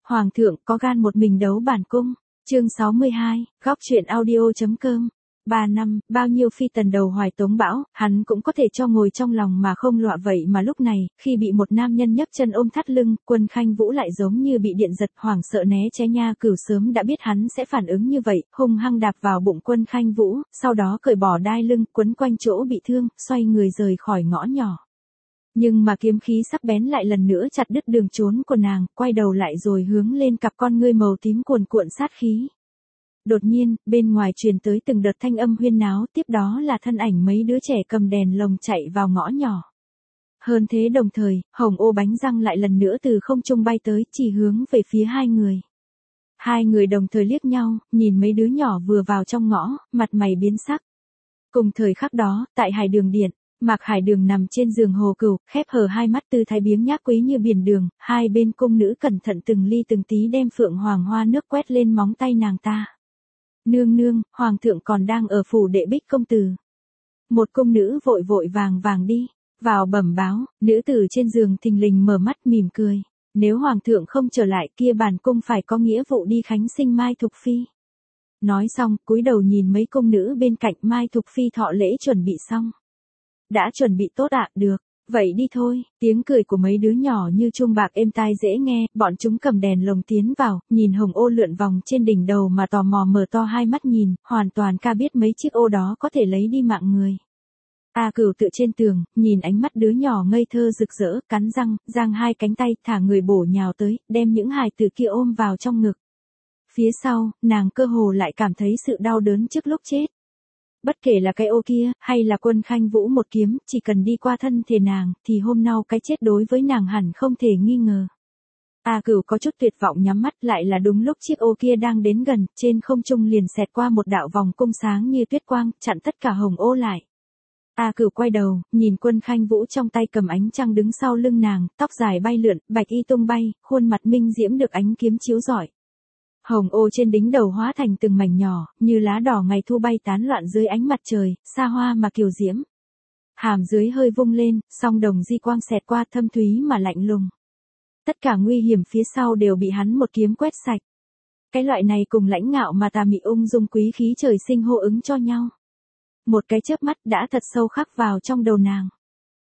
Hoàng thượng có gan một mình đấu bản cung. Chương 62, góc truyện audio.com. 3 năm, bao nhiêu phi tần đầu hoài tống bão, hắn cũng có thể cho ngồi trong lòng mà không lọa, vậy mà lúc này, khi bị một nam nhân nhấc chân ôm thắt lưng, Quân Khanh Vũ lại giống như bị điện giật, hoảng sợ né tránh. Nha Cửu sớm đã biết hắn sẽ phản ứng như vậy, hung hăng đạp vào bụng Quân Khanh Vũ, sau đó cởi bỏ đai lưng, quấn quanh chỗ bị thương, xoay người rời khỏi ngõ nhỏ. Nhưng mà kiếm khí sắc bén lại lần nữa chặt đứt đường trốn của nàng, quay đầu lại rồi hướng lên cặp con ngươi màu tím cuồn cuộn sát khí. Đột nhiên, bên ngoài truyền tới từng đợt thanh âm huyên náo, tiếp đó là thân ảnh mấy đứa trẻ cầm đèn lồng chạy vào ngõ nhỏ. Hơn thế đồng thời, hồng ô bánh răng lại lần nữa từ không trung bay tới, chỉ hướng về phía hai người. Hai người đồng thời liếc nhau, nhìn mấy đứa nhỏ vừa vào trong ngõ, mặt mày biến sắc. Cùng thời khắc đó, tại Hải Đường Điện, Mạc Hải Đường nằm trên giường Hồ Cửu, khép hờ hai mắt, tư thái biếng nhác quý như biển đường, hai bên cung nữ cẩn thận từng ly từng tí đem phượng hoàng hoa nước quét lên móng tay nàng ta. Nương nương, hoàng thượng còn đang ở phủ đệ Bích công tử. Một cung nữ vội vội vàng vàng đi vào bẩm báo, nữ tử trên giường thình lình mở mắt mỉm cười. Nếu hoàng thượng không trở lại kia bản cung phải có nghĩa vụ đi khánh sinh Mai Thục Phi. Nói xong, cúi đầu nhìn mấy cung nữ bên cạnh. Mai Thục Phi thọ lễ chuẩn bị xong. Đã chuẩn bị tốt ạ, được, vậy đi thôi. Tiếng cười của mấy đứa nhỏ như chuông bạc êm tai dễ nghe, bọn chúng cầm đèn lồng tiến vào, nhìn hồng ô lượn vòng trên đỉnh đầu mà tò mò mở to hai mắt nhìn, hoàn toàn ca biết mấy chiếc ô đó có thể lấy đi mạng người. A Cửu tựa trên tường, nhìn ánh mắt đứa nhỏ ngây thơ rực rỡ, cắn răng, giang hai cánh tay, thả người bổ nhào tới, đem những hài tử kia ôm vào trong ngực. Phía sau, nàng cơ hồ lại cảm thấy sự đau đớn trước lúc chết. Bất kể là cái ô kia, hay là Quân Khanh Vũ một kiếm, chỉ cần đi qua thân thể nàng, thì hôm nay cái chết đối với nàng hẳn không thể nghi ngờ. A Cửu có chút tuyệt vọng nhắm mắt, lại là đúng lúc chiếc ô kia đang đến gần, trên không trung liền xẹt qua một đạo vòng cung sáng như tuyết quang, chặn tất cả hồng ô lại. A Cửu quay đầu, nhìn Quân Khanh Vũ trong tay cầm ánh trăng đứng sau lưng nàng, tóc dài bay lượn, bạch y tung bay, khuôn mặt minh diễm được ánh kiếm chiếu rọi. Hồng ô trên đỉnh đầu hóa thành từng mảnh nhỏ, như lá đỏ ngày thu bay tán loạn dưới ánh mặt trời, xa hoa mà kiều diễm. Hàm dưới hơi vung lên, song đồng di quang xẹt qua, thâm thúy mà lạnh lùng. Tất cả nguy hiểm phía sau đều bị hắn một kiếm quét sạch. Cái loại này cùng lãnh ngạo mà tà mị ung dung quý khí trời sinh hô ứng cho nhau. Một cái chớp mắt đã thật sâu khắc vào trong đầu nàng.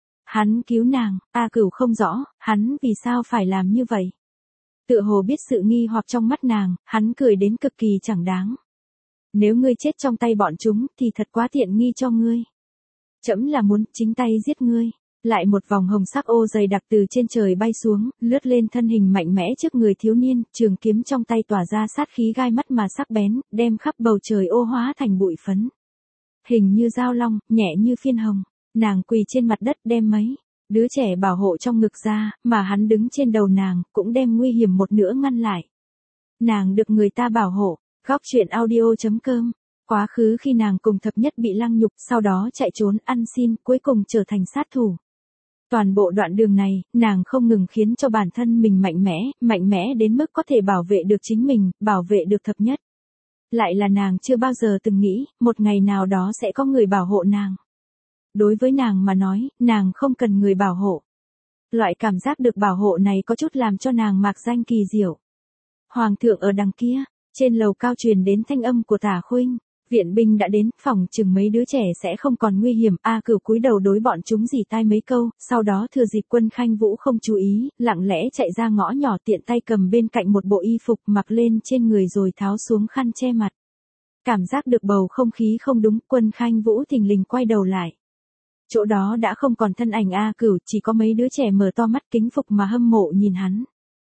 Hắn cứu nàng, A Cửu không rõ, hắn vì sao phải làm như vậy. Tựa hồ biết sự nghi hoặc trong mắt nàng, hắn cười đến cực kỳ chẳng đáng. Nếu ngươi chết trong tay bọn chúng, thì thật quá tiện nghi cho ngươi. Trẫm là muốn chính tay giết ngươi. Lại một vòng hồng sắc ô dày đặc từ trên trời bay xuống, lướt lên thân hình mạnh mẽ trước người thiếu niên, trường kiếm trong tay tỏa ra sát khí gai mắt mà sắc bén, đem khắp bầu trời ô hóa thành bụi phấn. Hình như dao long, nhẹ như phiên hồng, nàng quỳ trên mặt đất đem mấy đứa trẻ bảo hộ trong ngực ra, mà hắn đứng trên đầu nàng, cũng đem nguy hiểm một nửa ngăn lại. Nàng được người ta bảo hộ. Góc truyện audio.com. Quá khứ khi nàng cùng thập nhất bị lăng nhục, sau đó chạy trốn ăn xin, cuối cùng trở thành sát thủ. Toàn bộ đoạn đường này, nàng không ngừng khiến cho bản thân mình mạnh mẽ đến mức có thể bảo vệ được chính mình, bảo vệ được thập nhất. Lại là nàng chưa bao giờ từng nghĩ, một ngày nào đó sẽ có người bảo hộ nàng. Đối với nàng mà nói, nàng không cần người bảo hộ. Loại cảm giác được bảo hộ này có chút làm cho nàng mạc danh kỳ diệu. Hoàng thượng ở đằng kia, trên lầu cao truyền đến thanh âm của Tả Khuynh. Viện binh đã đến, phòng chừng mấy đứa trẻ sẽ không còn nguy hiểm. A Cửu cúi đầu đối bọn chúng rỉ tai mấy câu, sau đó thừa dịp Quân Khanh Vũ không chú ý, lặng lẽ chạy ra ngõ nhỏ, tiện tay cầm bên cạnh một bộ y phục mặc lên trên người rồi tháo xuống khăn che mặt. Cảm giác được bầu không khí không đúng, Quân Khanh Vũ thình lình quay đầu lại. Chỗ đó đã không còn thân ảnh A Cửu, chỉ có mấy đứa trẻ mở to mắt kính phục mà hâm mộ nhìn hắn.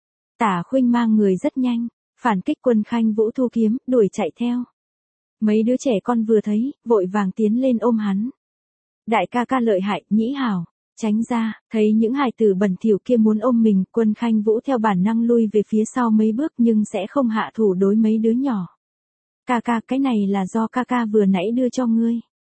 Tả Khuynh mang người rất nhanh, phản kích. Quân Khanh Vũ thu kiếm, đuổi chạy theo. Mấy đứa trẻ con vừa thấy, vội vàng tiến lên ôm hắn. Đại ca ca lợi hại, Nhĩ Hảo, tránh ra. Thấy những hài tử bẩn thỉu kia muốn ôm mình, Quân Khanh Vũ theo bản năng lui về phía sau mấy bước nhưng sẽ không hạ thủ đối mấy đứa nhỏ. Ca ca, cái này là do ca ca vừa nãy đưa cho ngươi.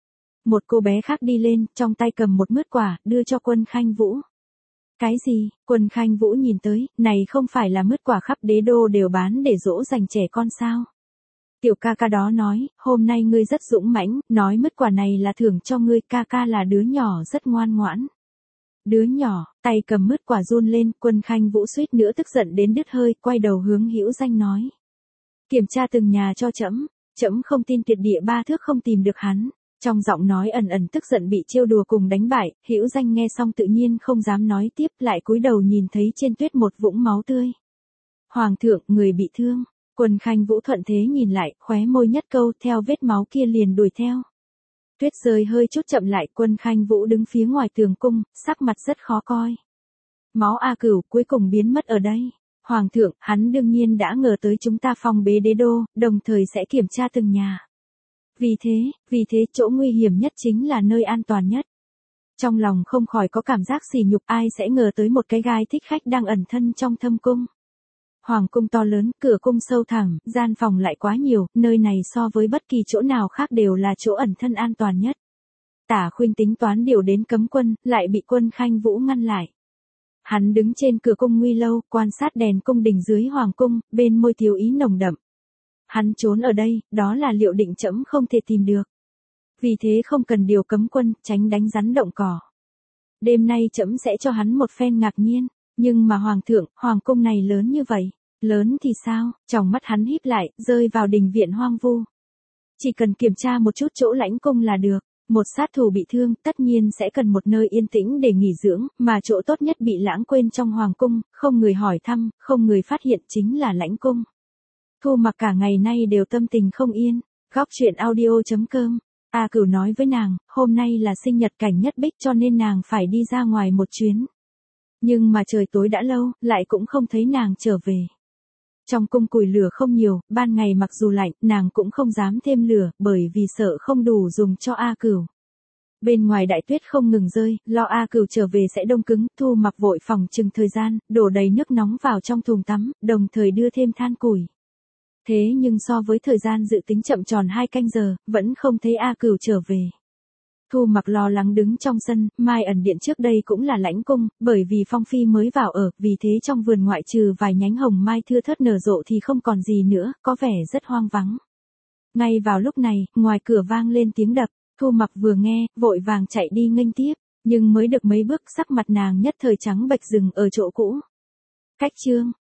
Một cô bé khác đi lên, trong tay cầm một mứt quả, đưa cho Quân Khanh Vũ. Cái gì? Quân Khanh Vũ nhìn tới, này không phải là mứt quả khắp đế đô đều bán để dỗ dành trẻ con sao? Tiểu ca ca đó nói, hôm nay ngươi rất dũng mãnh, nói mứt quả này là thưởng cho ngươi, ca ca là đứa nhỏ rất ngoan ngoãn. Đứa nhỏ, tay cầm mứt quả run lên, Quân Khanh Vũ suýt nữa tức giận đến đứt hơi, quay đầu hướng Hữu Danh nói. Kiểm tra từng nhà cho trẫm, trẫm không tin tuyệt địa ba thước không tìm được hắn. Trong giọng nói ẩn ẩn tức giận bị trêu đùa cùng đánh bại, Hữu Danh nghe xong tự nhiên không dám nói tiếp, lại cúi đầu nhìn thấy trên tuyết một vũng máu tươi. Hoàng thượng, người bị thương. Quân Khanh Vũ thuận thế nhìn lại, khóe môi nhất câu, theo vết máu kia liền đuổi theo. Tuyết rơi hơi chút chậm lại, Quân Khanh Vũ đứng phía ngoài tường cung, sắc mặt rất khó coi. Máu A Cửu cuối cùng biến mất ở đây. Hoàng thượng, hắn đương nhiên đã ngờ tới chúng ta phong bế đế đô, đồng thời sẽ kiểm tra từng nhà. Vì thế chỗ nguy hiểm nhất chính là nơi an toàn nhất. Trong lòng không khỏi có cảm giác sỉ nhục, ai sẽ ngờ tới một cái gai thích khách đang ẩn thân trong thâm cung. Hoàng cung to lớn, cửa cung sâu thẳm, gian phòng lại quá nhiều, nơi này so với bất kỳ chỗ nào khác đều là chỗ ẩn thân an toàn nhất. Tả Khuynh tính toán điều đến cấm quân, lại bị Quân Khanh Vũ ngăn lại. Hắn đứng trên cửa cung Nguy Lâu, quan sát đèn cung đình dưới hoàng cung, bên môi thiếu ý nồng đậm. Hắn trốn ở đây, đó là liệu định trẫm không thể tìm được. Vì thế không cần điều cấm quân, tránh đánh rắn động cỏ. Đêm nay trẫm sẽ cho hắn một phen ngạc nhiên. Nhưng mà hoàng thượng, hoàng cung này lớn như vậy, lớn thì sao? Tròng mắt hắn híp lại, rơi vào đình viện hoang vu. Chỉ cần kiểm tra một chút chỗ lãnh cung là được. Một sát thủ bị thương, tất nhiên sẽ cần một nơi yên tĩnh để nghỉ dưỡng, mà chỗ tốt nhất bị lãng quên trong hoàng cung, không người hỏi thăm, không người phát hiện chính là lãnh cung. Thu Mặc cả ngày nay đều tâm tình không yên. Góc truyện audio.com. A Cửu nói với nàng, hôm nay là sinh nhật Cảnh Nhất Bích cho nên nàng phải đi ra ngoài một chuyến. Nhưng mà trời tối đã lâu, lại cũng không thấy nàng trở về. Trong cung củi lửa không nhiều, ban ngày mặc dù lạnh, nàng cũng không dám thêm lửa, bởi vì sợ không đủ dùng cho A Cửu. Bên ngoài đại tuyết không ngừng rơi, lo A Cửu trở về sẽ đông cứng, Thu Mặc vội phòng chừng thời gian, đổ đầy nước nóng vào trong thùng tắm, đồng thời đưa thêm than củi. Thế nhưng so với thời gian dự tính chậm tròn 2 canh giờ, vẫn không thấy A Cửu trở về. Thu Mặc lo lắng đứng trong sân, Mai Ẩn Điện trước đây cũng là lãnh cung, bởi vì Phong Phi mới vào ở, vì thế trong vườn ngoại trừ vài nhánh hồng mai thưa thớt nở rộ thì không còn gì nữa, có vẻ rất hoang vắng. Ngay vào lúc này, ngoài cửa vang lên tiếng đập, Thu Mặc vừa nghe, vội vàng chạy đi nghênh tiếp, nhưng mới được mấy bước sắc mặt nàng nhất thời trắng bệch dừng ở chỗ cũ. Cách chương,